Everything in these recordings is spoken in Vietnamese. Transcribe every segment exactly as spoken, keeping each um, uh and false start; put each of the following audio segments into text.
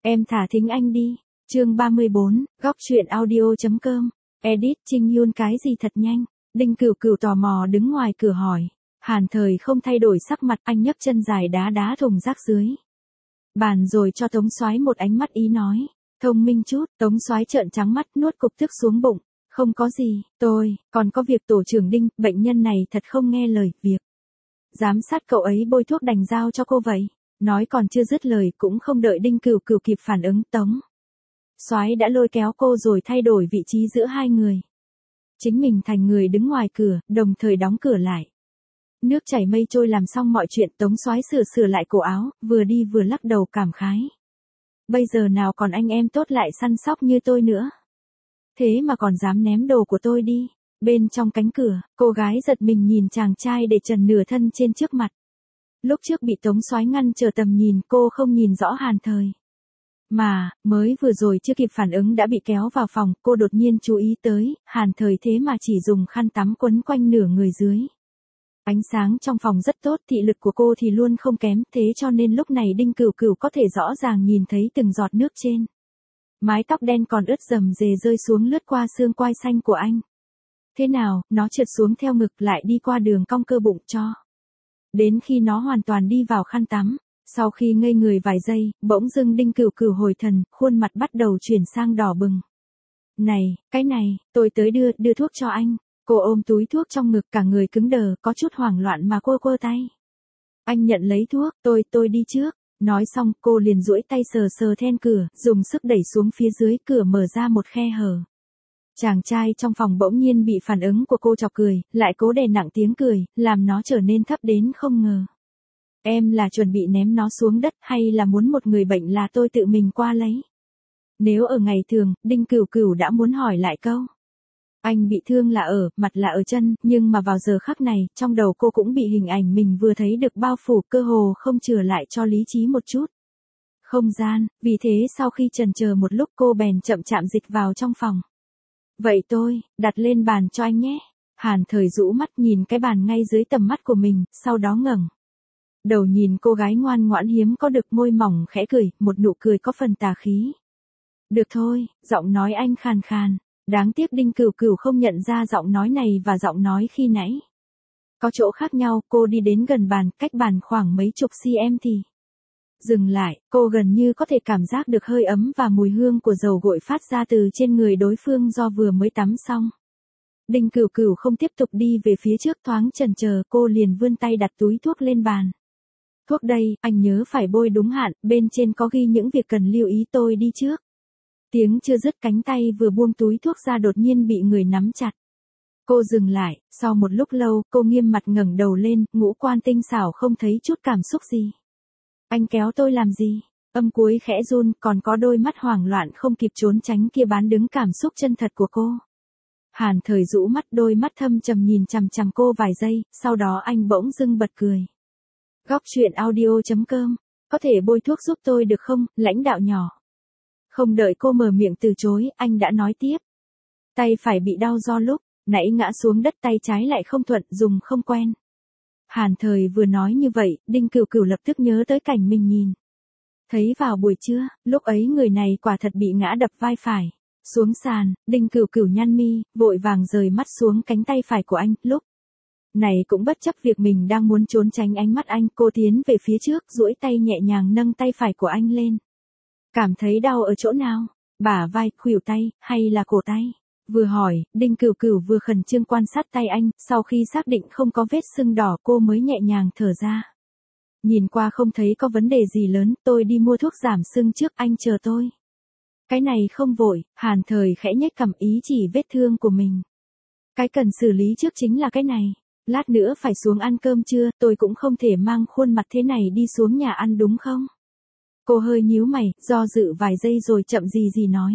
Em thả thính anh đi. Chương ba mươi bốn, góc truyện audio.com. Edit Trinh Yun cái gì thật nhanh. Đinh Cửu Cửu tò mò đứng ngoài cửa hỏi. Hàn Thời không thay đổi sắc mặt, anh nhấc chân dài đá đá thùng rác dưới bàn rồi cho Tống Soái một ánh mắt ý nói. Thông minh chút. Tống Soái trợn trắng mắt nuốt cục tức xuống bụng. Không có gì, tôi, còn có việc tổ trưởng Đinh, bệnh nhân này thật không nghe lời, việc giám sát cậu ấy bôi thuốc đành giao cho cô vậy. Nói còn chưa dứt lời cũng không đợi Đinh Cửu Cửu kịp phản ứng, Tống Soái đã lôi kéo cô rồi thay đổi vị trí giữa hai người. Chính mình thành người đứng ngoài cửa, đồng thời đóng cửa lại. Nước chảy mây trôi làm xong mọi chuyện, Tống Soái sửa sửa lại cổ áo, vừa đi vừa lắc đầu cảm khái. Bây giờ nào còn anh em tốt lại săn sóc như tôi nữa. Thế mà còn dám ném đồ của tôi đi. Bên trong cánh cửa, cô gái giật mình nhìn chàng trai để trần nửa thân trên trước mặt. Lúc trước bị Tống Soái ngăn trở tầm nhìn, cô không nhìn rõ Hàn Thời. Mà, mới vừa rồi chưa kịp phản ứng đã bị kéo vào phòng, cô đột nhiên chú ý tới, Hàn Thời thế mà chỉ dùng khăn tắm quấn quanh nửa người dưới. Ánh sáng trong phòng rất tốt, thị lực của cô thì luôn không kém, thế cho nên lúc này Đinh Cửu Cửu có thể rõ ràng nhìn thấy từng giọt nước trên mái tóc đen còn ướt rầm rề rơi xuống lướt qua xương quai xanh của anh. Thế nào, nó trượt xuống theo ngực lại đi qua đường cong cơ bụng cho đến khi nó hoàn toàn đi vào khăn tắm. Sau khi ngây người vài giây, bỗng dưng Đinh Cửu Cửu hồi thần, khuôn mặt bắt đầu chuyển sang đỏ bừng. Này, cái này, tôi tới đưa, đưa thuốc cho anh. Cô ôm túi thuốc trong ngực, cả người cứng đờ, có chút hoảng loạn mà cô quơ tay. Anh nhận lấy thuốc, tôi, tôi đi trước. Nói xong, cô liền duỗi tay sờ sờ then cửa, dùng sức đẩy xuống phía dưới, cửa mở ra một khe hở. Chàng trai trong phòng bỗng nhiên bị phản ứng của cô chọc cười, lại cố đè nặng tiếng cười, làm nó trở nên thấp đến không ngờ. Em là chuẩn bị ném nó xuống đất hay là muốn một người bệnh là tôi tự mình qua lấy? Nếu ở ngày thường, Đinh Cửu Cửu đã muốn hỏi lại câu. Anh bị thương là ở, mặt là ở chân, nhưng mà vào giờ khắc này, trong đầu cô cũng bị hình ảnh mình vừa thấy được bao phủ, cơ hồ không chừa lại cho lý trí một chút không gian, vì thế sau khi chần chờ một lúc cô bèn chậm chạm dịch vào trong phòng. Vậy tôi, đặt lên bàn cho anh nhé. Hàn Thời rũ mắt nhìn cái bàn ngay dưới tầm mắt của mình, sau đó ngẩng đầu nhìn cô gái ngoan ngoãn hiếm có được, môi mỏng khẽ cười, một nụ cười có phần tà khí. Được thôi, giọng nói anh khàn khàn. Đáng tiếc Đinh Cửu Cửu không nhận ra giọng nói này và giọng nói khi nãy có chỗ khác nhau. Cô đi đến gần bàn, cách bàn khoảng mấy chục cm thì dừng lại, cô gần như có thể cảm giác được hơi ấm và mùi hương của dầu gội phát ra từ trên người đối phương do vừa mới tắm xong. Đinh Cửu Cửu không tiếp tục đi về phía trước, thoáng chần chờ, cô liền vươn tay đặt túi thuốc lên bàn. Thuốc đây, anh nhớ phải bôi đúng hạn, bên trên có ghi những việc cần lưu ý, tôi đi trước. Tiếng chưa dứt, cánh tay vừa buông túi thuốc ra đột nhiên bị người nắm chặt. Cô dừng lại, sau một lúc lâu, cô nghiêm mặt ngẩng đầu lên, ngũ quan tinh xảo không thấy chút cảm xúc gì. Anh kéo tôi làm gì? Âm cuối khẽ run, còn có đôi mắt hoảng loạn không kịp trốn tránh kia bán đứng cảm xúc chân thật của cô. Hàn Thời rũ mắt, đôi mắt thâm trầm nhìn chằm chằm cô vài giây, sau đó anh bỗng dưng bật cười. Góc truyện audio.com. Có thể bôi thuốc giúp tôi được không, lãnh đạo nhỏ? Không đợi cô mở miệng từ chối, anh đã nói tiếp. Tay phải bị đau do lúc nãy ngã xuống đất, tay trái lại không thuận, dùng không quen. Hàn Thời vừa nói như vậy, Đinh Cửu Cửu lập tức nhớ tới cảnh mình nhìn thấy vào buổi trưa, lúc ấy người này quả thật bị ngã đập vai phải xuống sàn. Đinh Cửu Cửu nhăn mi, vội vàng rời mắt xuống cánh tay phải của anh, lúc này cũng bất chấp việc mình đang muốn trốn tránh ánh mắt anh, cô tiến về phía trước, duỗi tay nhẹ nhàng nâng tay phải của anh lên. Cảm thấy đau ở chỗ nào? Bả vai, khuỷu tay, hay là cổ tay? Vừa hỏi, Đinh Cửu Cửu vừa khẩn trương quan sát tay anh, sau khi xác định không có vết sưng đỏ cô mới nhẹ nhàng thở ra. Nhìn qua không thấy có vấn đề gì lớn, tôi đi mua thuốc giảm sưng trước, anh chờ tôi. Cái này không vội, Hàn Thời khẽ nhếch cằm, ý chỉ vết thương của mình. Cái cần xử lý trước chính là cái này. Lát nữa phải xuống ăn cơm trưa, tôi cũng không thể mang khuôn mặt thế này đi xuống nhà ăn đúng không? Cô hơi nhíu mày, do dự vài giây rồi chậm gì gì nói.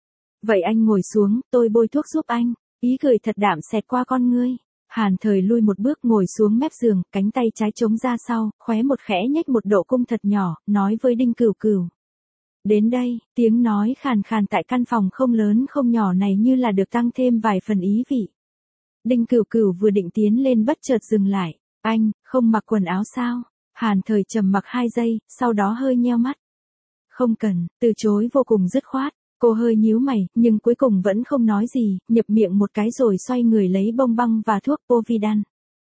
Vậy anh ngồi xuống, tôi bôi thuốc giúp anh. Ý cười thật đạm xẹt qua con ngươi. Hàn Thời lui một bước ngồi xuống mép giường, cánh tay trái chống ra sau, khóe một khẽ nhếch một độ cung thật nhỏ, nói với Đinh Cửu Cửu. Đến đây, tiếng nói khàn khàn tại căn phòng không lớn không nhỏ này như là được tăng thêm vài phần ý vị. Đinh Cửu Cửu vừa định tiến lên bất chợt dừng lại. Anh, không mặc quần áo sao? Hàn Thời trầm mặc hai giây, sau đó hơi nheo mắt. Không cần, từ chối vô cùng dứt khoát. Cô hơi nhíu mày, nhưng cuối cùng vẫn không nói gì, nhập miệng một cái rồi xoay người lấy bông băng và thuốc Povidone.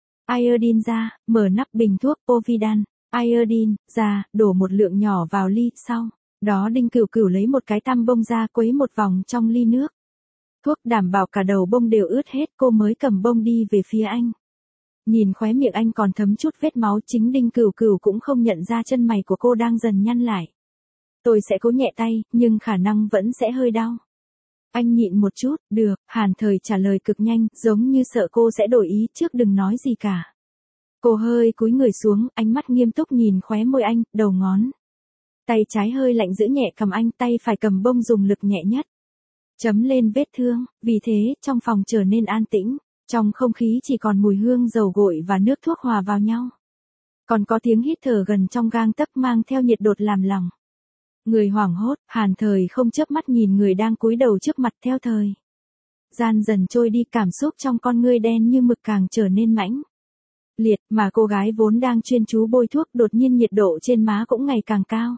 Iodine ra, mở nắp bình thuốc Povidone. Iodine, ra, đổ một lượng nhỏ vào ly, sau đó Đinh Cửu Cửu lấy một cái tăm bông ra quấy một vòng trong ly nước. Thuốc đảm bảo cả đầu bông đều ướt hết, cô mới cầm bông đi về phía anh. Nhìn khóe miệng anh còn thấm chút vết máu, chính Đinh Cửu Cửu cũng không nhận ra chân mày của cô đang dần nhăn lại. Tôi sẽ cố nhẹ tay, nhưng khả năng vẫn sẽ hơi đau. Anh nhịn một chút, được, Hàn Thời trả lời cực nhanh, giống như sợ cô sẽ đổi ý, trước đừng nói gì cả. Cô hơi cúi người xuống, ánh mắt nghiêm túc nhìn khóe môi anh, đầu ngón. Tay trái hơi lạnh giữ nhẹ cầm anh, tay phải cầm bông dùng lực nhẹ nhất. Chấm lên vết thương, vì thế, trong phòng trở nên an tĩnh, trong không khí chỉ còn mùi hương dầu gội và nước thuốc hòa vào nhau. Còn có tiếng hít thở gần trong gang tấc mang theo nhiệt đột làm lòng. Người hoảng hốt, Hàn Thời không chớp mắt nhìn người đang cúi đầu trước mặt theo thời. Gian dần trôi đi, cảm xúc trong con ngươi đen như mực càng trở nên mãnh liệt, mà cô gái vốn đang chuyên chú bôi thuốc đột nhiên nhiệt độ trên má cũng ngày càng cao.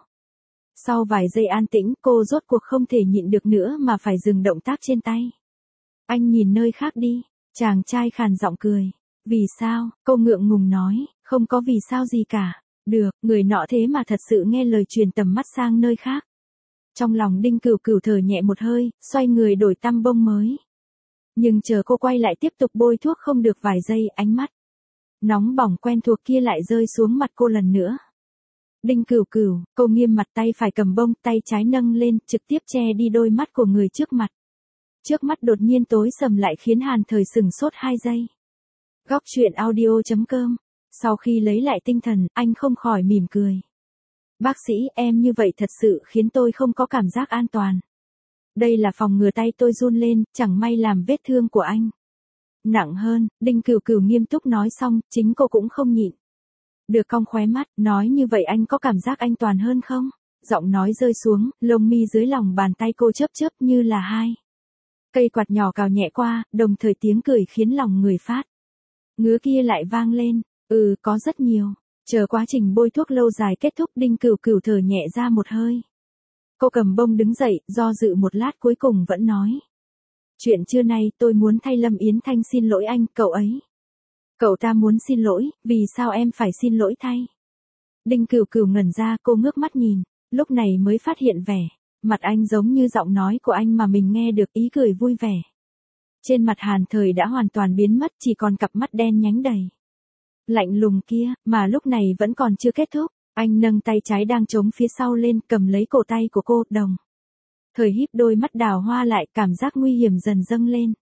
Sau vài giây an tĩnh, cô rốt cuộc không thể nhịn được nữa mà phải dừng động tác trên tay. Anh nhìn nơi khác đi, chàng trai khàn giọng cười. Vì sao, cô ngượng ngùng nói, không có vì sao gì cả. Được, người nọ thế mà thật sự nghe lời truyền tầm mắt sang nơi khác. Trong lòng Đinh Cửu Cửu thở nhẹ một hơi, xoay người đổi tăm bông mới. Nhưng chờ cô quay lại tiếp tục bôi thuốc không được vài giây, ánh mắt nóng bỏng quen thuộc kia lại rơi xuống mặt cô lần nữa. Đinh Cửu Cửu, cô nghiêm mặt, tay phải cầm bông, tay trái nâng lên, trực tiếp che đi đôi mắt của người trước mặt. Trước mắt đột nhiên tối sầm lại khiến Hàn Thời sửng sốt hai giây. Góc truyện audio chấm com. Sau khi lấy lại tinh thần, anh không khỏi mỉm cười. Bác sĩ, em như vậy thật sự khiến tôi không có cảm giác an toàn. Đây là phòng ngừa, tay tôi run lên, chẳng may làm vết thương của anh nặng hơn. Đinh Cửu Cửu nghiêm túc nói xong, chính cô cũng không nhịn được cong khóe mắt, nói như vậy anh có cảm giác an toàn hơn không? Giọng nói rơi xuống, lông mi dưới lòng bàn tay cô chớp chớp như là hai cây quạt nhỏ cào nhẹ qua, đồng thời tiếng cười khiến lòng người phát ngứa kia lại vang lên. Ừ, có rất nhiều. Chờ quá trình bôi thuốc lâu dài kết thúc, Đinh Cửu Cửu thở nhẹ ra một hơi. Cô cầm bông đứng dậy, do dự một lát cuối cùng vẫn nói. Chuyện trưa nay tôi muốn thay Lâm Yến Thanh xin lỗi anh, cậu ấy. Cậu ta muốn xin lỗi, vì sao em phải xin lỗi thay? Đinh Cửu Cửu ngẩn ra, cô ngước mắt nhìn, lúc này mới phát hiện vẻ mặt anh giống như giọng nói của anh mà mình nghe được, ý cười vui vẻ. Trên mặt Hàn Thời đã hoàn toàn biến mất, chỉ còn cặp mắt đen nhánh đầy lạnh lùng kia, mà lúc này vẫn còn chưa kết thúc. Anh nâng tay trái đang chống phía sau lên, cầm lấy cổ tay của cô, đồng thời híp đôi mắt đào hoa lại, cảm giác nguy hiểm dần dâng lên.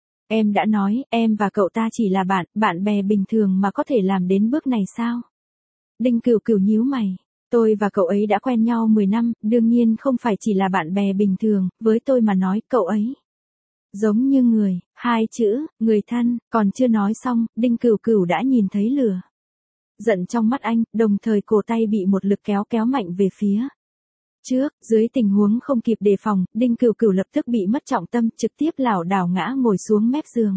Em đã nói, em và cậu ta chỉ là bạn, bạn bè bình thường mà có thể làm đến bước này sao? Đinh Cửu Cửu nhíu mày. Tôi và cậu ấy đã quen nhau mười năm, đương nhiên không phải chỉ là bạn bè bình thường, với tôi mà nói, cậu ấy giống như người, hai chữ, người thân, còn chưa nói xong, Đinh Cửu Cửu đã nhìn thấy lửa giận trong mắt anh, đồng thời cổ tay bị một lực kéo kéo mạnh về phía trước, dưới tình huống không kịp đề phòng, Đinh Cửu Cửu lập tức bị mất trọng tâm, trực tiếp lảo đảo ngã ngồi xuống mép giường.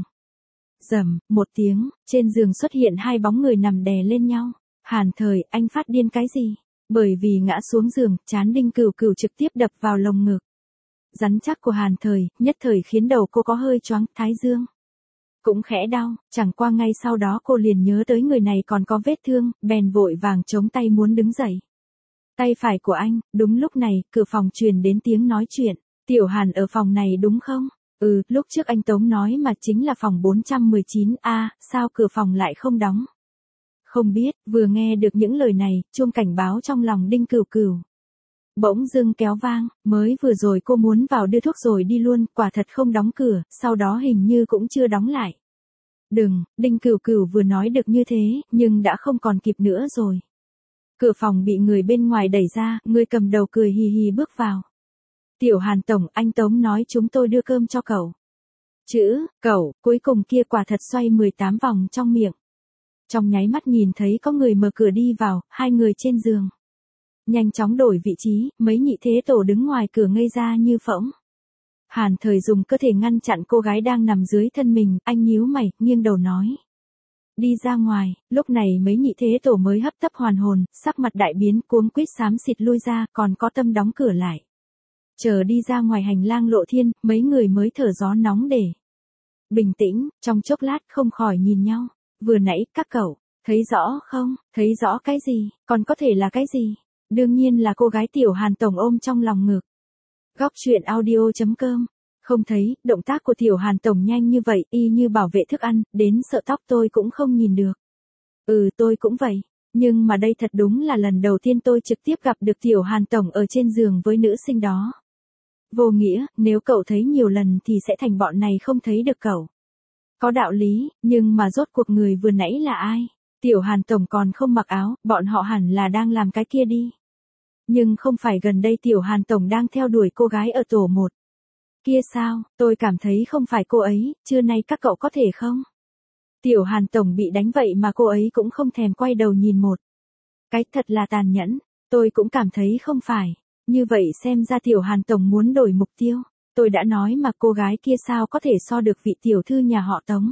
Rầm, một tiếng, trên giường xuất hiện hai bóng người nằm đè lên nhau. Hàn Thời, anh phát điên cái gì? Bởi vì ngã xuống giường, trán Đinh Cửu Cửu trực tiếp đập vào lồng ngực rắn chắc của Hàn Thời, nhất thời khiến đầu cô có hơi choáng, thái dương cũng khẽ đau, chẳng qua ngay sau đó cô liền nhớ tới người này còn có vết thương, bèn vội vàng chống tay muốn đứng dậy. Tay phải của anh, đúng lúc này, cửa phòng truyền đến tiếng nói chuyện. Tiểu Hàn ở phòng này đúng không? Ừ, lúc trước anh Tống nói mà, chính là phòng bốn trăm mười chín A, sao cửa phòng lại không đóng? Không biết, vừa nghe được những lời này, chuông cảnh báo trong lòng Đinh Cửu Cửu bỗng dưng kéo vang, mới vừa rồi cô muốn vào đưa thuốc rồi đi luôn, quả thật không đóng cửa, sau đó hình như cũng chưa đóng lại. Đừng, Đinh Cửu Cửu vừa nói được như thế, nhưng đã không còn kịp nữa rồi. Cửa phòng bị người bên ngoài đẩy ra, người cầm đầu cười hì hì bước vào. Tiểu Hàn tổng, anh Tống nói chúng tôi đưa cơm cho cậu. Chữ, cậu, cuối cùng kia quả thật xoay mười tám vòng trong miệng. Trong nháy mắt nhìn thấy có người mở cửa đi vào, hai người trên giường nhanh chóng đổi vị trí, mấy nhị thế tổ đứng ngoài cửa ngây ra như phỗng. Hàn Thời dùng cơ thể ngăn chặn cô gái đang nằm dưới thân mình, anh nhíu mày, nghiêng đầu nói. đi ra ngoài, lúc này mấy nhị thế tổ mới hấp tấp hoàn hồn, sắc mặt đại biến cuống quýt xám xịt lui ra, còn có tâm đóng cửa lại. Chờ đi ra ngoài hành lang lộ thiên, mấy người mới thở gió nóng để bình tĩnh, trong chốc lát không khỏi nhìn nhau. Vừa nãy các cậu, thấy rõ không, thấy rõ cái gì, còn có thể là cái gì? Đương nhiên là cô gái Tiểu Hàn Tổng ôm trong lòng ngực. Góc truyện audio chấm com. Không thấy, động tác của Tiểu Hàn Tổng nhanh như vậy, y như bảo vệ thức ăn, đến sợ tóc tôi cũng không nhìn được. Ừ tôi cũng vậy, nhưng mà đây thật đúng là lần đầu tiên tôi trực tiếp gặp được Tiểu Hàn Tổng ở trên giường với nữ sinh đó. Vô nghĩa, nếu cậu thấy nhiều lần thì sẽ thành bọn này không thấy được cậu. Có đạo lý, nhưng mà rốt cuộc người vừa nãy là ai? Tiểu Hàn Tổng còn không mặc áo, bọn họ hẳn là đang làm cái kia đi. Nhưng không phải gần đây Tiểu Hàn Tổng đang theo đuổi cô gái ở tổ một. Kia sao, tôi cảm thấy không phải cô ấy, trưa nay các cậu có thể không? Tiểu Hàn Tổng bị đánh vậy mà cô ấy cũng không thèm quay đầu nhìn một. Cái thật là tàn nhẫn, tôi cũng cảm thấy không phải. Như vậy xem ra Tiểu Hàn Tổng muốn đổi mục tiêu. Tôi đã nói mà cô gái kia sao có thể so được vị tiểu thư nhà họ Tống.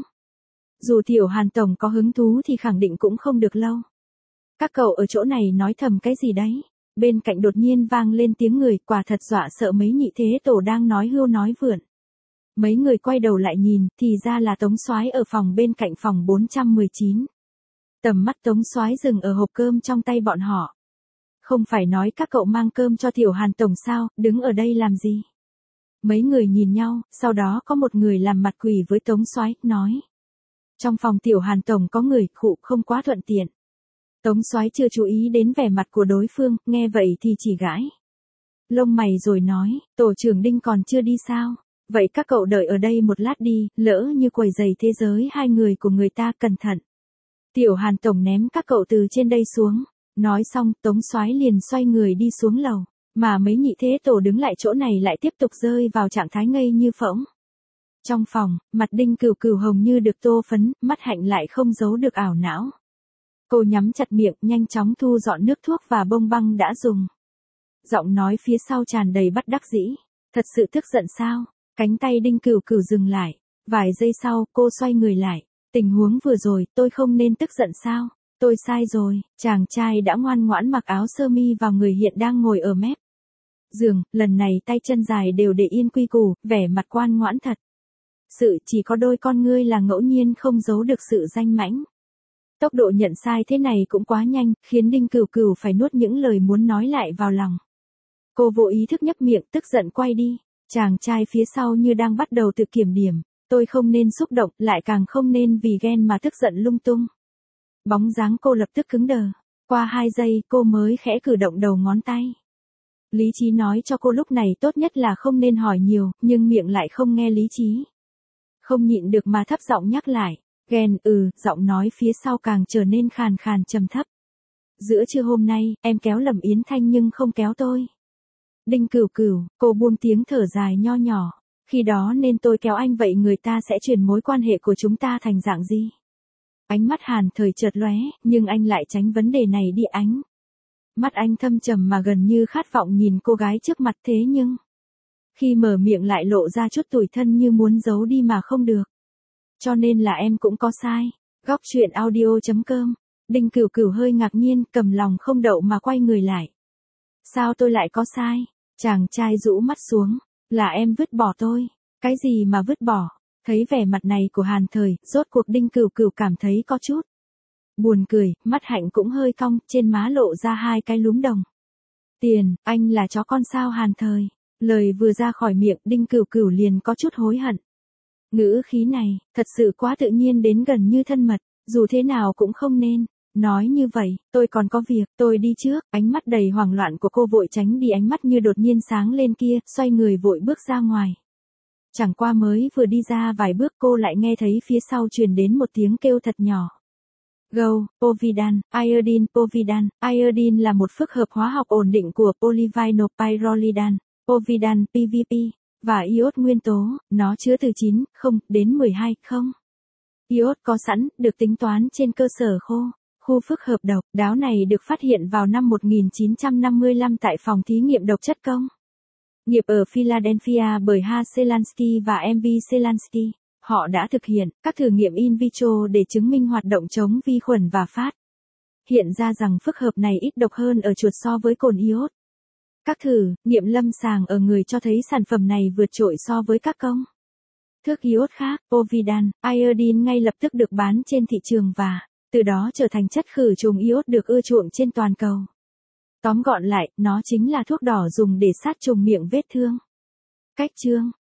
Dù Tiểu Hàn Tổng có hứng thú thì khẳng định cũng không được lâu. Các cậu ở chỗ này nói thầm cái gì đấy? Bên cạnh đột nhiên vang lên tiếng người, quả thật dọa sợ mấy nhị thế tổ đang nói hưu nói vượn. Mấy người quay đầu lại nhìn, thì ra là Tống Soái ở phòng bên cạnh phòng bốn trăm mười chín. Tầm mắt Tống Soái dừng ở hộp cơm trong tay bọn họ. Không phải nói các cậu mang cơm cho Tiểu Hàn Tổng sao, đứng ở đây làm gì? Mấy người nhìn nhau, sau đó có một người làm mặt quỷ với Tống Soái, nói. Trong phòng Tiểu Hàn Tổng có người, khụ không quá thuận tiện. Tống Soái chưa chú ý đến vẻ mặt của đối phương, nghe vậy thì chỉ gãi lông mày rồi nói, tổ trưởng Đinh còn chưa đi sao? Vậy các cậu đợi ở đây một lát đi, lỡ như quấy rầy thế giới hai người của người ta, cẩn thận. Tiểu Hàn Tổng ném các cậu từ trên đây xuống. Nói xong, Tống Soái liền xoay người đi xuống lầu, mà mấy nhị thế tổ đứng lại chỗ này lại tiếp tục rơi vào trạng thái ngây như phỗng. Trong phòng, mặt Đinh Cửu Cửu hồng như được tô phấn, mắt hạnh lại không giấu được ảo não. Cô nhắm chặt miệng, nhanh chóng thu dọn nước thuốc và bông băng đã dùng. Giọng nói phía sau tràn đầy bất đắc dĩ. Thật sự tức giận sao? Cánh tay Đinh Cửu Cửu dừng lại. Vài giây sau, cô xoay người lại. Tình huống vừa rồi, tôi không nên tức giận sao? Tôi sai rồi. Chàng trai đã ngoan ngoãn mặc áo sơ mi vào người hiện đang ngồi ở mép giường, lần này tay chân dài đều để yên quy củ, vẻ mặt ngoan ngoãn thật. Sự chỉ có đôi con ngươi là ngẫu nhiên không giấu được sự danh mãnh. Tốc độ nhận sai thế này cũng quá nhanh, khiến Đinh Cửu Cửu phải nuốt những lời muốn nói lại vào lòng. Cô vô ý thức nhấp miệng, tức giận quay đi. Chàng trai phía sau như đang bắt đầu tự kiểm điểm. Tôi không nên xúc động, lại càng không nên vì ghen mà tức giận lung tung. Bóng dáng cô lập tức cứng đờ. Qua hai giây, cô mới khẽ cử động đầu ngón tay. Lý trí nói cho cô lúc này tốt nhất là không nên hỏi nhiều, nhưng miệng lại không nghe lý trí. Không nhịn được mà thấp giọng nhắc lại. Ghen, ừ, giọng nói phía sau càng trở nên khàn khàn trầm thấp. Giữa trưa hôm nay, em kéo Lâm Yến Thanh nhưng không kéo tôi. Đinh Cửu Cửu, cô buông tiếng thở dài nho nhỏ. Khi đó nên tôi kéo anh, vậy người ta sẽ chuyển mối quan hệ của chúng ta thành dạng gì? Ánh mắt Hàn Thời chợt lóe, nhưng anh lại tránh vấn đề này đi. Ánh mắt anh thâm trầm mà gần như khát vọng nhìn cô gái trước mặt, thế nhưng khi mở miệng lại lộ ra chút tủi thân như muốn giấu đi mà không được. Cho nên là em cũng có sai. Góc truyện audio chấm com. Đinh Cửu Cửu hơi ngạc nhiên, cầm lòng không đậu mà quay người lại. Sao tôi lại có sai? Chàng trai rũ mắt xuống. Là em vứt bỏ tôi. Cái gì mà vứt bỏ? Thấy vẻ mặt này của Hàn Thời, rốt cuộc Đinh Cửu Cửu cảm thấy có chút buồn cười, mắt hạnh cũng hơi cong, trên má lộ ra hai cái lúm đồng. Tiền, anh là chó con sao Hàn Thời? Lời vừa ra khỏi miệng, Đinh Cửu Cửu liền có chút hối hận. Ngữ khí này, thật sự quá tự nhiên đến gần như thân mật, dù thế nào cũng không nên. Nói như vậy, tôi còn có việc, tôi đi trước. Ánh mắt đầy hoảng loạn của cô vội tránh đi ánh mắt như đột nhiên sáng lên kia, xoay người vội bước ra ngoài. Chẳng qua mới vừa đi ra vài bước cô lại nghe thấy phía sau truyền đến một tiếng kêu thật nhỏ. Go, Povidone, iodine. Povidone, iodine là một phức hợp hóa học ổn định của polyvinyl pyrrolidine, Povidone pê vê pê, và iốt nguyên tố, nó chứa từ chín không đến mười hai không. Iốt có sẵn, được tính toán trên cơ sở khô. Khu phức hợp độc đáo này được phát hiện vào năm một nghìn chín trăm năm mươi lăm tại phòng thí nghiệm độc chất công nghiệp ở Philadelphia bởi H. Selansky và M V. Selansky. Họ đã thực hiện các thử nghiệm in vitro để chứng minh hoạt động chống vi khuẩn và phát hiện ra rằng phức hợp này ít độc hơn ở chuột so với cồn iốt. Các thử nghiệm lâm sàng ở người cho thấy sản phẩm này vượt trội so với các công thức iốt khác. Povidone, iodine ngay lập tức được bán trên thị trường và từ đó trở thành chất khử trùng iốt được ưa chuộng trên toàn cầu. Tóm gọn lại, nó chính là thuốc đỏ dùng để sát trùng miệng vết thương. Cách chương